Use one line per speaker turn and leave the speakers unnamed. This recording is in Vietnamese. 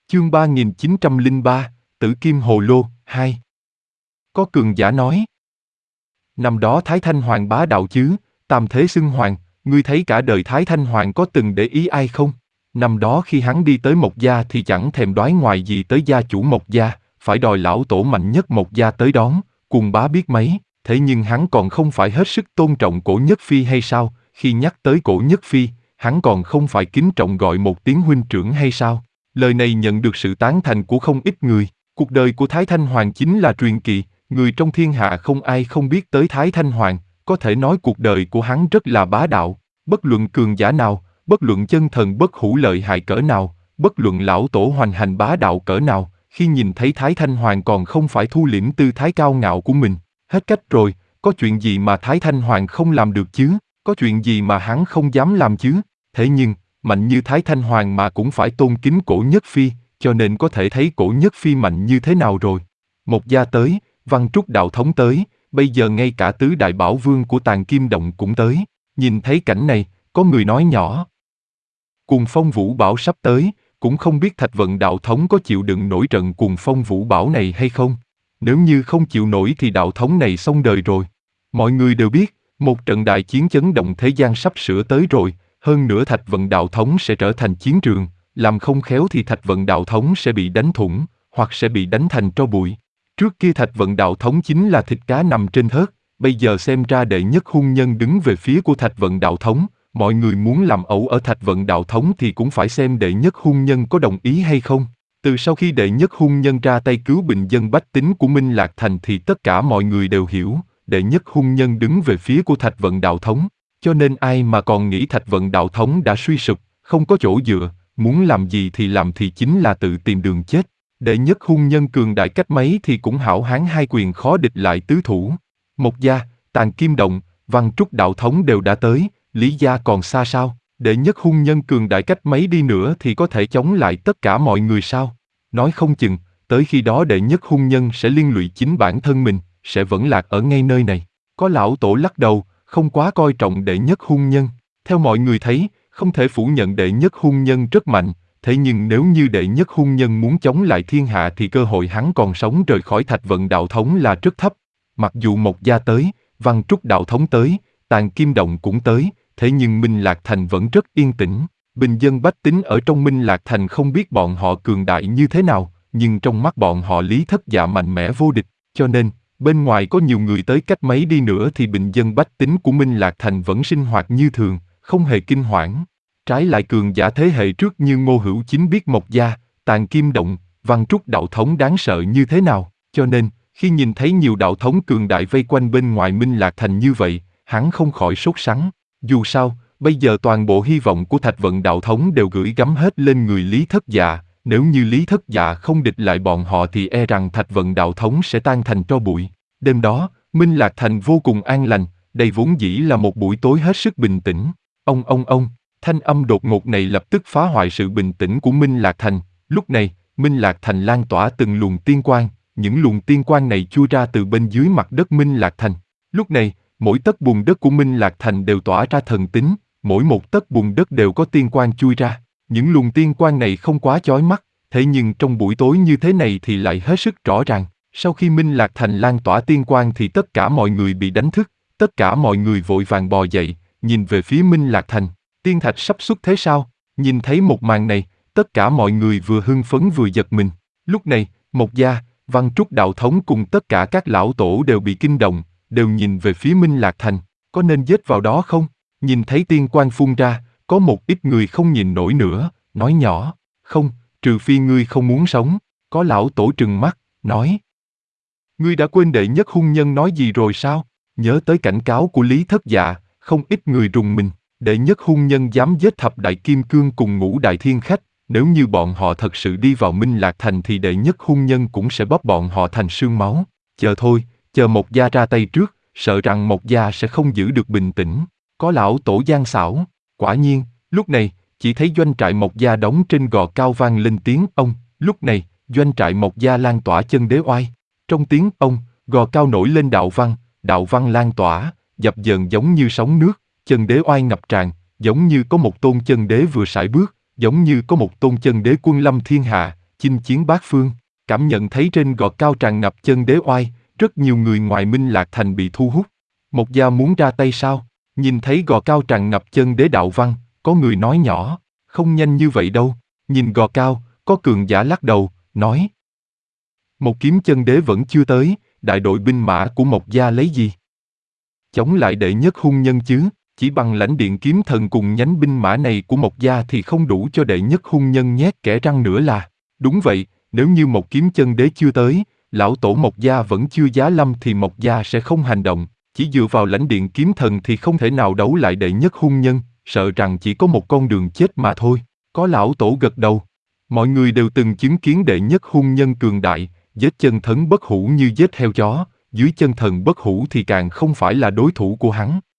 Chương 3903, Tử Kim Hồ Lô, 2. Có cường giả nói. Năm đó Thái Thanh Hoàng bá đạo chứ, tam thế xưng hoàng, ngươi thấy cả đời Thái Thanh Hoàng có từng để ý ai không? Năm đó khi hắn đi tới Mộc Gia thì chẳng thèm đoái ngoài gì tới gia chủ Mộc Gia, phải đòi lão tổ mạnh nhất Mộc Gia tới đón, cuồng bá biết mấy, thế nhưng hắn còn không phải hết sức tôn trọng Cổ Nhất Phi hay sao? Khi nhắc tới Cổ Nhất Phi, hắn còn không phải kính trọng gọi một tiếng huynh trưởng hay sao? Lời này nhận được sự tán thành của không ít người. Cuộc đời của Thái Thanh Hoàng chính là truyền kỳ, người trong thiên hạ không ai không biết tới Thái Thanh Hoàng, có thể nói cuộc đời của hắn rất là bá đạo. Bất luận cường giả nào, bất luận chân thần bất hủ lợi hại cỡ nào, bất luận lão tổ hoành hành bá đạo cỡ nào, khi nhìn thấy Thái Thanh Hoàng còn không phải thu liễm tư thái cao ngạo của mình. Hết cách rồi, có chuyện gì mà Thái Thanh Hoàng không làm được chứ? Có chuyện gì mà hắn không dám làm chứ? Thế nhưng, mạnh như Thái Thanh Hoàng mà cũng phải tôn kính Cổ Nhất Phi, cho nên có thể thấy Cổ Nhất Phi mạnh như thế nào rồi. Mộc Gia tới, Văn Trúc đạo thống tới, bây giờ ngay cả tứ đại bảo vương của Tàng Kim Động cũng tới. Nhìn thấy cảnh này, có người nói nhỏ. Cuồng phong vũ bão sắp tới, cũng không biết Thạch Vận đạo thống có chịu đựng nổi trận cuồng phong vũ bão này hay không. Nếu như không chịu nổi thì đạo thống này xong đời rồi. Mọi người đều biết, một trận đại chiến chấn động thế gian sắp sửa tới rồi, hơn nữa Thạch Vận đạo thống sẽ trở thành chiến trường, làm không khéo thì Thạch Vận đạo thống sẽ bị đánh thủng, hoặc sẽ bị đánh thành tro bụi. Trước kia Thạch Vận đạo thống chính là thịt cá nằm trên thớt, bây giờ xem ra đệ nhất hung nhân đứng về phía của Thạch Vận đạo thống, mọi người muốn làm ẩu ở Thạch Vận đạo thống thì cũng phải xem đệ nhất hung nhân có đồng ý hay không. Từ sau khi đệ nhất hung nhân ra tay cứu bình dân bách tính của Minh Lạc Thành thì tất cả mọi người đều hiểu, đệ nhất hung nhân đứng về phía của Thạch Vận đạo thống. Cho nên ai mà còn nghĩ Thạch Vận đạo thống đã suy sụp, không có chỗ dựa, muốn làm gì thì làm thì chính là tự tìm đường chết. Đệ nhất hung nhân cường đại cách mấy thì cũng hảo hán hai quyền khó địch lại tứ thủ. Mộc Gia, Tàng Kim Động, Văn Trúc đạo thống đều đã tới, Lý Gia còn xa sao? Đệ nhất hung nhân cường đại cách mấy đi nữa thì có thể chống lại tất cả mọi người sao? Nói không chừng, tới khi đó đệ nhất hung nhân sẽ liên lụy chính bản thân mình, sẽ vẫn lạc ở ngay nơi này. Có lão tổ lắc đầu, không quá coi trọng đệ nhất hung nhân. Theo mọi người thấy, không thể phủ nhận đệ nhất hung nhân rất mạnh, thế nhưng nếu như đệ nhất hung nhân muốn chống lại thiên hạ thì cơ hội hắn còn sống rời khỏi Thạch Vận đạo thống là rất thấp. Mặc dù Mộc Gia tới, Văn Trúc đạo thống tới, Tàng Kim Động cũng tới, thế nhưng Minh Lạc Thành vẫn rất yên tĩnh. Bình dân bách tính ở trong Minh Lạc Thành không biết bọn họ cường đại như thế nào, nhưng trong mắt bọn họ Lý Thất Dạ mạnh mẽ vô địch, cho nên bên ngoài có nhiều người tới cách mấy đi nữa thì bình dân bách tính của Minh Lạc Thành vẫn sinh hoạt như thường, không hề kinh hoảng. Trái lại cường giả thế hệ trước như Ngô Hữu Chính biết Mộc Gia, Tàng Kim Động, Văn Trúc đạo thống đáng sợ như thế nào, cho nên, khi nhìn thấy nhiều đạo thống cường đại vây quanh bên ngoài Minh Lạc Thành như vậy, hắn không khỏi sốt sắng. Dù sao, bây giờ toàn bộ hy vọng của Thạch Vận đạo thống đều gửi gắm hết lên người Lý Thất Dạ, nếu như Lý Thất Dạ không địch lại bọn họ thì e rằng Thạch Vận đạo thống sẽ tan thành tro bụi. Đêm đó, Minh Lạc Thành vô cùng an lành, đây vốn dĩ là một buổi tối hết sức bình tĩnh. Ông, thanh âm đột ngột này lập tức phá hoại sự bình tĩnh của Minh Lạc Thành. Lúc này, Minh Lạc Thành lan tỏa từng luồng tiên quang, những luồng tiên quang này chui ra từ bên dưới mặt đất Minh Lạc Thành. Lúc này, mỗi tấc bùn đất của Minh Lạc Thành đều tỏa ra thần tính, mỗi một tấc bùn đất đều có tiên quang chui ra. Những luồng tiên quang này không quá chói mắt, thế nhưng trong buổi tối như thế này thì lại hết sức rõ ràng. Sau khi Minh Lạc Thành lan tỏa tiên quang thì tất cả mọi người bị đánh thức, tất cả mọi người vội vàng bò dậy, nhìn về phía Minh Lạc Thành. Tiên thạch sắp xuất thế sao? Nhìn thấy một màn này, tất cả mọi người vừa hưng phấn vừa giật mình. Lúc này, Mộc Gia, Văn Trúc đạo thống cùng tất cả các lão tổ đều bị kinh động, đều nhìn về phía Minh Lạc Thành. Có nên giết vào đó không? Nhìn thấy tiên quang phun ra, có một ít người không nhìn nổi nữa, nói nhỏ, không, trừ phi ngươi không muốn sống. Có lão tổ trừng mắt, nói, ngươi đã quên đệ nhất hung nhân nói gì rồi sao? Nhớ tới cảnh cáo của Lý Thất Dạ, không ít người rùng mình. Đệ nhất hung nhân dám giết thập đại kim cương cùng ngũ đại thiên khách, nếu như bọn họ thật sự đi vào Minh Lạc Thành thì đệ nhất hung nhân cũng sẽ bóp bọn họ thành xương máu. Chờ thôi, chờ Mộc Gia ra tay trước, sợ rằng Mộc Gia sẽ không giữ được bình tĩnh. Có lão tổ gian xảo. Quả nhiên, lúc này, chỉ thấy doanh trại Mộc Gia đóng trên gò cao vang lên tiếng ông. Lúc này, doanh trại Mộc Gia lan tỏa chân đế oai. Trong tiếng ông, gò cao nổi lên đạo văn lan tỏa, dập dờn giống như sóng nước. Chân đế oai ngập tràn, giống như có một tôn chân đế vừa sải bước, giống như có một tôn chân đế quân lâm thiên hạ, chinh chiến bát phương. Cảm nhận thấy trên gò cao tràn ngập chân đế oai, rất nhiều người ngoài Minh Lạc Thành bị thu hút. Mộc gia muốn ra tay sao? Nhìn thấy gò cao tràn ngập chân đế đạo văn, có người nói nhỏ, không nhanh như vậy đâu. Nhìn gò cao, có cường giả lắc đầu, nói. Một kiếm chân đế vẫn chưa tới, đại đội binh mã của Mộc gia lấy gì? Chống lại đệ nhất hung nhân chứ, chỉ bằng lãnh điện kiếm thần cùng nhánh binh mã này của Mộc gia thì không đủ cho đệ nhất hung nhân nhét kẽ răng nữa là. Đúng vậy, nếu như một kiếm chân đế chưa tới, lão tổ Mộc gia vẫn chưa giá lâm thì Mộc gia sẽ không hành động, chỉ dựa vào lãnh điện kiếm thần thì không thể nào đấu lại đệ nhất hung nhân, sợ rằng chỉ có một con đường chết mà thôi. Có lão tổ gật đầu. Mọi người đều từng chứng kiến đệ nhất hung nhân cường đại, giết chân thần bất hủ như giết heo chó, dưới chân thần bất hủ thì càng không phải là đối thủ của hắn.